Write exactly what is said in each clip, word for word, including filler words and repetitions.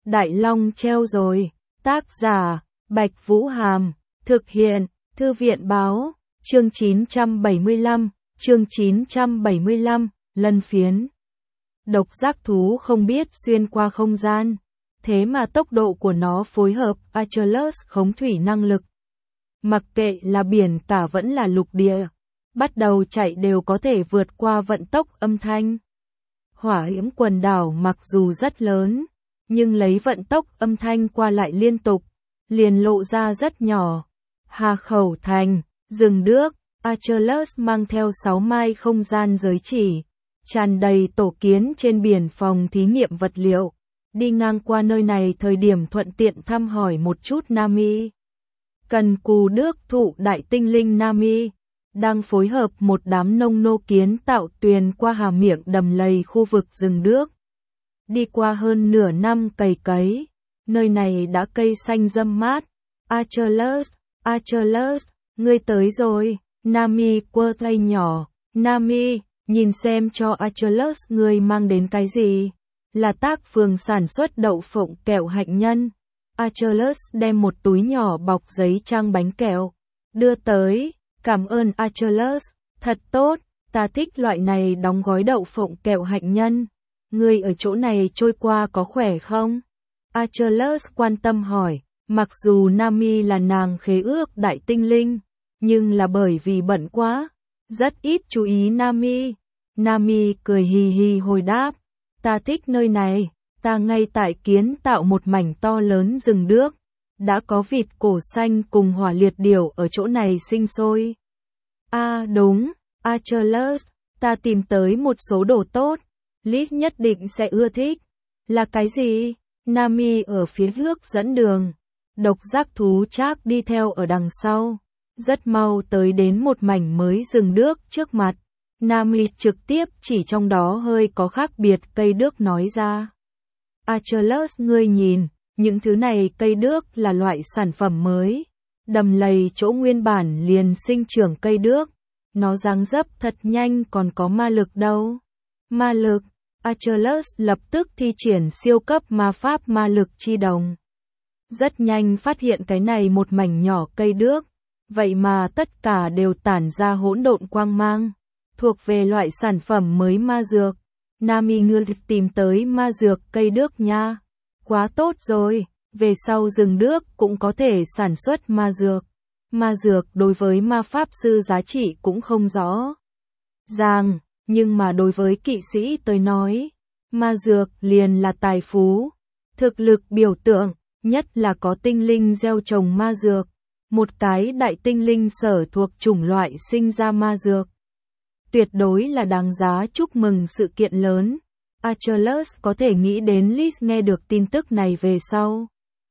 Đại Long treo rồi. Tác giả, Bạch Vũ Hàm. Thực hiện, Thư viện Báo. Chương chín trăm bảy mươi lăm, chương chín trăm bảy mươi lăm, Lân Phiến. Độc giác thú không biết xuyên qua không gian, thế mà tốc độ của nó phối hợp Achilles khống thủy năng lực. Mặc kệ là biển cả vẫn là lục địa, bắt đầu chạy đều có thể vượt qua vận tốc âm thanh. Hỏa Diễm quần đảo mặc dù rất lớn, nhưng lấy vận tốc âm thanh qua lại liên tục, liền lộ ra rất nhỏ. Hà Khẩu Thành, rừng nước, Achilles mang theo sáu mai không gian giới chỉ, tràn đầy tổ kiến trên biển phòng thí nghiệm vật liệu. Đi ngang qua nơi này thời điểm thuận tiện thăm hỏi một chút Nami. Cần Cù Đức Thụ đại tinh linh Nami đang phối hợp một đám nông nô kiến tạo tuyền qua hà miệng đầm lầy khu vực rừng nước. Đi qua hơn nửa năm cày cấy, nơi này đã cây xanh râm mát. Achilles, Achilles, ngươi tới rồi. Nami quơ tay nhỏ. Nami, nhìn xem cho Achilles ngươi mang đến cái gì. Là tác phường sản xuất đậu phộng kẹo hạnh nhân. Achilles đem một túi nhỏ bọc giấy trang bánh kẹo, đưa tới. Cảm ơn Achilles, thật tốt, ta thích loại này đóng gói đậu phộng kẹo hạnh nhân. Ngươi ở chỗ này trôi qua có khỏe không? Achilles quan tâm hỏi, mặc dù Nami là nàng khế ước đại tinh linh, nhưng là bởi vì bận quá, rất ít chú ý Nami. Nami cười hì hì hồi đáp, ta thích nơi này, ta ngay tại kiến tạo một mảnh to lớn rừng nước. Đã có vịt cổ xanh cùng hỏa liệt điểu ở chỗ này sinh sôi. À đúng, Achilles, ta tìm tới một số đồ tốt, Liz nhất định sẽ ưa thích. Là cái gì? Nami ở phía trước dẫn đường, độc giác thú Trác đi theo ở đằng sau. Rất mau tới đến một mảnh mới rừng nước trước mặt. Nami trực tiếp chỉ trong đó hơi có khác biệt cây đước nói ra. Achilles ngươi nhìn. Những thứ này cây đước là loại sản phẩm mới. Đầm lầy chỗ nguyên bản liền sinh trưởng cây đước. Nó dáng dấp thật nhanh còn có ma lực đâu. Ma lực. Achilles lập tức thi triển siêu cấp ma pháp ma lực chi đồng. Rất nhanh phát hiện cái này một mảnh nhỏ cây đước. Vậy mà tất cả đều tản ra hỗn độn quang mang. Thuộc về loại sản phẩm mới ma dược. Nami ngươi tìm tới ma dược cây đước nha. Quá tốt rồi, về sau rừng nước cũng có thể sản xuất ma dược. Ma dược đối với ma pháp sư giá trị cũng không rõ ràng, nhưng mà đối với kỵ sĩ tới nói, ma dược liền là tài phú, thực lực biểu tượng, nhất là có tinh linh gieo trồng ma dược. Một cái đại tinh linh sở thuộc chủng loại sinh ra ma dược. Tuyệt đối là đáng giá chúc mừng sự kiện lớn. Achilles có thể nghĩ đến Liz nghe được tin tức này về sau.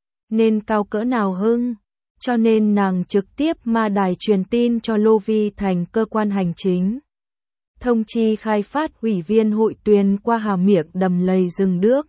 Nên cao cỡ nào hưng, cho nên nàng trực tiếp ma đài truyền tin cho Lovi thành cơ quan hành chính. Thông chi khai phát ủy viên hội tuyền qua hà miệng đầm lầy rừng nước.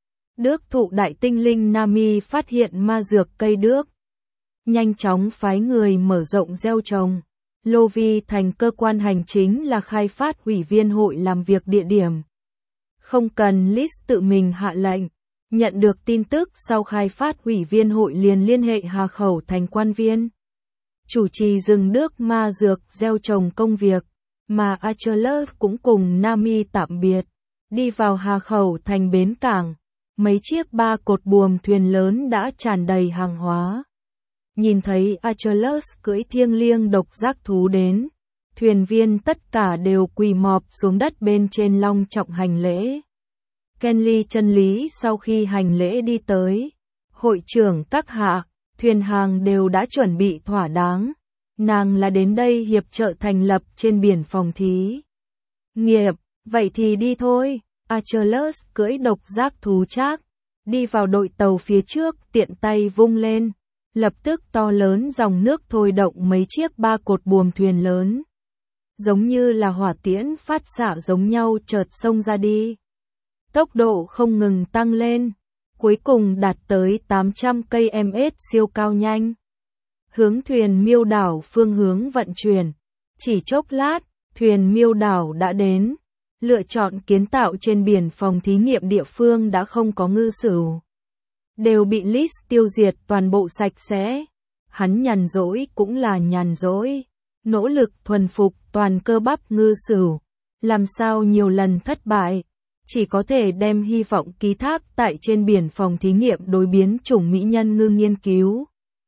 Đức thụ đại tinh linh Nami phát hiện ma dược cây đước. Nhanh chóng phái người mở rộng gieo trồng. Lovi thành cơ quan hành chính là khai phát ủy viên hội làm việc địa điểm. Không cần Liz tự mình hạ lệnh. Nhận được tin tức sau khai phát ủy viên hội liền liên hệ Hà Khẩu thành quan viên. Chủ trì rừng nước ma dược gieo trồng công việc, mà Achilles cũng cùng Nami tạm biệt. Đi vào Hà Khẩu thành bến cảng, mấy chiếc ba cột buồm thuyền lớn đã tràn đầy hàng hóa. Nhìn thấy Achilles cưỡi thiêng liêng độc giác thú đến, thuyền viên tất cả đều quỳ mọp xuống đất bên trên long trọng hành lễ. Kenly chân lý sau khi hành lễ đi tới, hội trưởng các hạ, thuyền hàng đều đã chuẩn bị thỏa đáng. Nàng là đến đây hiệp trợ thành lập trên biển phòng thí nghiệp, vậy thì đi thôi. Achilles cưỡi độc giác thú Trác, đi vào đội tàu phía trước tiện tay vung lên. Lập tức to lớn dòng nước thôi động mấy chiếc ba cột buồm thuyền lớn. Giống như là hỏa tiễn phát xạ giống nhau chợt xông ra đi. Tốc độ không ngừng tăng lên, cuối cùng đạt tới tám trăm cây mét siêu cao nhanh. Hướng thuyền miêu đảo phương hướng vận chuyển. Chỉ chốc lát, thuyền miêu đảo đã đến. Lựa chọn kiến tạo trên biển phòng thí nghiệm địa phương đã không có ngư sửu. đều bị Liz tiêu diệt toàn bộ sạch sẽ. Hắn nhàn rỗi cũng là nhàn rỗi, nỗ lực thuần phục toàn cơ bắp ngư sửu, làm sao nhiều lần thất bại, chỉ có thể đem hy vọng ký thác tại trên biển phòng thí nghiệm đối biến chủng mỹ nhân ngư nghiên cứu.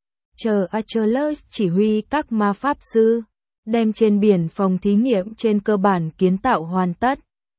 Chờ Achilles chỉ huy các ma pháp sư, đem trên biển phòng thí nghiệm trên cơ bản kiến tạo hoàn tất.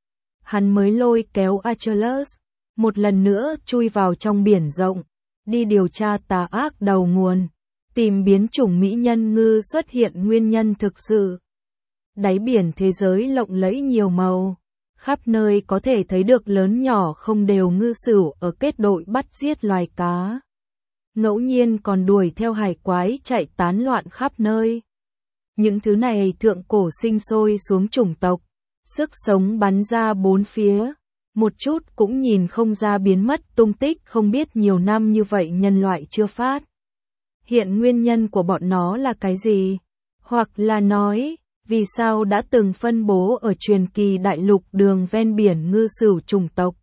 Hắn mới lôi kéo Achilles, một lần nữa chui vào trong biển rộng, đi điều tra tà ác đầu nguồn, tìm biến chủng mỹ nhân ngư xuất hiện nguyên nhân thực sự. Đáy biển thế giới lộng lẫy nhiều màu, khắp nơi có thể thấy được lớn nhỏ không đều ngư sửu ở kết đội bắt giết loài cá. Ngẫu nhiên còn đuổi theo hải quái chạy tán loạn khắp nơi. Những thứ này thượng cổ sinh sôi xuống chủng tộc, sức sống bắn ra bốn phía, một chút cũng nhìn không ra biến mất tung tích không biết nhiều năm như vậy nhân loại chưa phát. Hiện nguyên nhân của bọn nó là cái gì? Hoặc là nói, vì sao đã từng phân bố ở truyền kỳ đại lục đường ven biển ngư sửu chủng tộc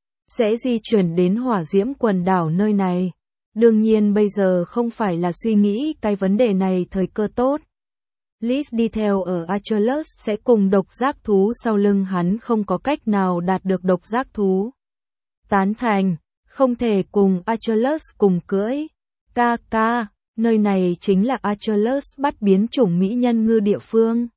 sẽ di chuyển đến hỏa diễm quần đảo nơi này? Đương nhiên bây giờ không phải là suy nghĩ cái vấn đề này thời cơ tốt. Liz đi theo ở Achilles sẽ cùng độc giác thú sau lưng hắn không có cách nào đạt được độc giác thú. Tán thành, không thể cùng Achilles cùng cưỡi. Ca ca, nơi này chính là Achilles bắt biến chủng mỹ nhân ngư địa phương.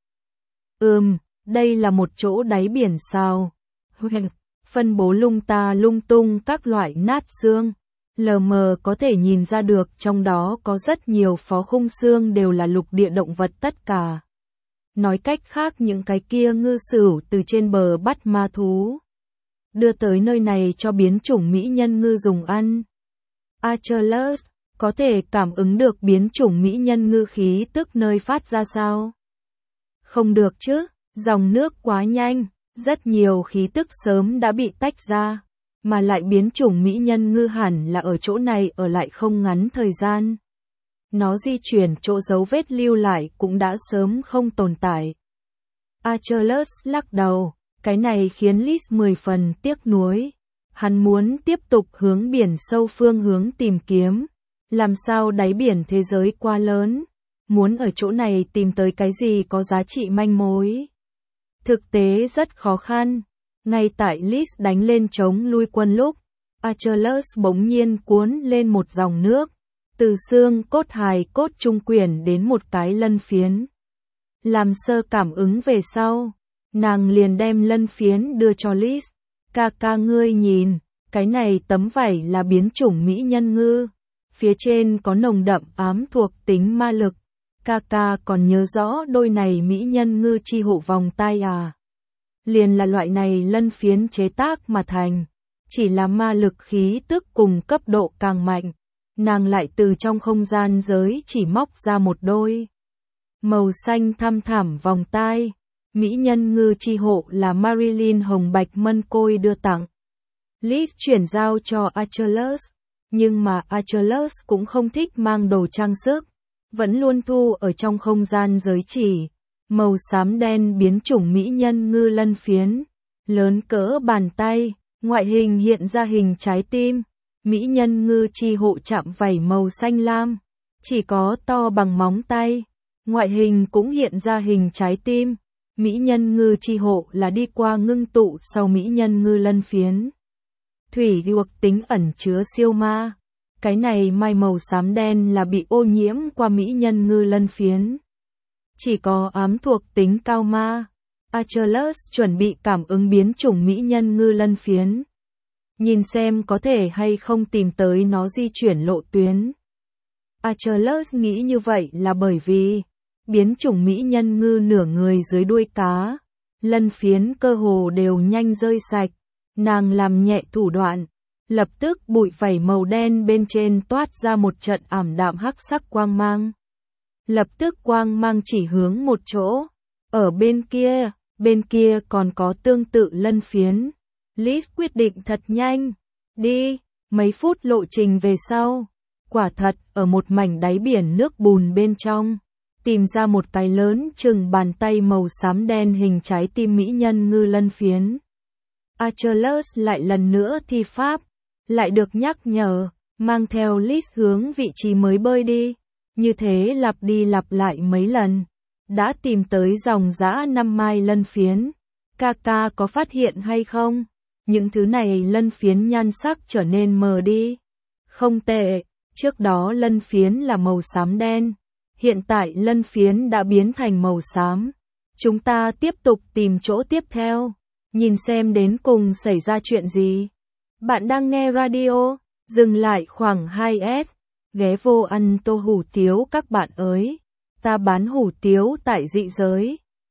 Ừm, đây là một chỗ đáy biển sao. Huyền, phân bố lung ta lung tung các loại nát xương. Lờ mờ có thể nhìn ra được trong đó có rất nhiều phó khung xương đều là lục địa động vật tất cả. Nói cách khác những cái kia ngư sửu từ trên bờ bắt ma thú, đưa tới nơi này cho biến chủng mỹ nhân ngư dùng ăn. Achilles có thể cảm ứng được biến chủng mỹ nhân ngư khí tức nơi phát ra sao? Không được chứ, dòng nước quá nhanh, rất nhiều khí tức sớm đã bị tách ra. Mà lại biến chủng mỹ nhân ngư hẳn là ở chỗ này ở lại không ngắn thời gian. Nó di chuyển chỗ dấu vết lưu lại cũng đã sớm không tồn tại. Achilles lắc đầu, cái này khiến Liz mười phần tiếc nuối. Hắn muốn tiếp tục hướng biển sâu phương hướng tìm kiếm. Làm sao đáy biển thế giới quá lớn, muốn ở chỗ này tìm tới cái gì có giá trị manh mối. Thực tế rất khó khăn. Ngay tại Liz đánh lên chống lui quân lúc, Achilles bỗng nhiên cuốn lên một dòng nước, từ xương cốt hài cốt trung quyển đến một cái lân phiến. Làm sơ cảm ứng về sau, nàng liền đem lân phiến đưa cho Liz. Ca ca ngươi nhìn, cái này tấm vảy là biến chủng mỹ nhân ngư, phía trên có nồng đậm ám thuộc tính ma lực. Ca ca còn nhớ rõ đôi này mỹ nhân ngư chi hộ vòng tai à? Liền là loại này lân phiến chế tác mà thành, chỉ là ma lực khí tức cùng cấp độ càng mạnh, nàng lại từ trong không gian giới chỉ móc ra một đôi màu xanh thăm thẳm vòng tai. Mỹ nhân ngư chi hộ là Marilyn hồng bạch mân côi đưa tặng. Liz chuyển giao cho Achilles, nhưng mà Achilles cũng không thích mang đồ trang sức, vẫn luôn thu ở trong không gian giới chỉ. Màu xám đen biến chủng mỹ nhân ngư lân phiến, lớn cỡ bàn tay, ngoại hình hiện ra hình trái tim. Mỹ nhân ngư chi hộ chạm vảy màu xanh lam, chỉ có to bằng móng tay, ngoại hình cũng hiện ra hình trái tim. Mỹ nhân ngư chi hộ là đi qua ngưng tụ sau mỹ nhân ngư lân phiến. Thủy thuộc tính ẩn chứa siêu ma, cái này mai màu xám đen là bị ô nhiễm qua mỹ nhân ngư lân phiến. Chỉ có ám thuộc tính cao ma. Achilles chuẩn bị cảm ứng biến chủng mỹ nhân ngư lân phiến, nhìn xem có thể hay không tìm tới nó di chuyển lộ tuyến. Achilles nghĩ như vậy là bởi vì biến chủng mỹ nhân ngư nửa người dưới đuôi cá, lân phiến cơ hồ đều nhanh rơi sạch. Nàng làm nhẹ thủ đoạn, lập tức bụi vảy màu đen bên trên toát ra một trận ảm đạm hắc sắc quang mang. Lập tức quang mang chỉ hướng một chỗ, ở bên kia, bên kia còn có tương tự lân phiến. Liz quyết định thật nhanh, đi, mấy phút lộ trình về sau, quả thật ở một mảnh đáy biển nước bùn bên trong, tìm ra một cái lớn chừng bàn tay màu xám đen hình trái tim mỹ nhân ngư lân phiến. Achilles lại lần nữa thi pháp, lại được nhắc nhở, mang theo list hướng vị trí mới bơi đi. Như thế lặp đi lặp lại mấy lần. Đã tìm tới dòng dã năm mai lân phiến. Ca ca có phát hiện hay không? Những thứ này lân phiến nhan sắc trở nên mờ đi. Không tệ, trước đó lân phiến là màu xám đen. Hiện tại lân phiến đã biến thành màu xám. Chúng ta tiếp tục tìm chỗ tiếp theo. Nhìn xem đến cùng xảy ra chuyện gì. Bạn đang nghe radio, dừng lại khoảng hai S. Ghé vô ăn tô hủ tiếu các bạn ơi. Ta bán hủ tiếu tại dị giới.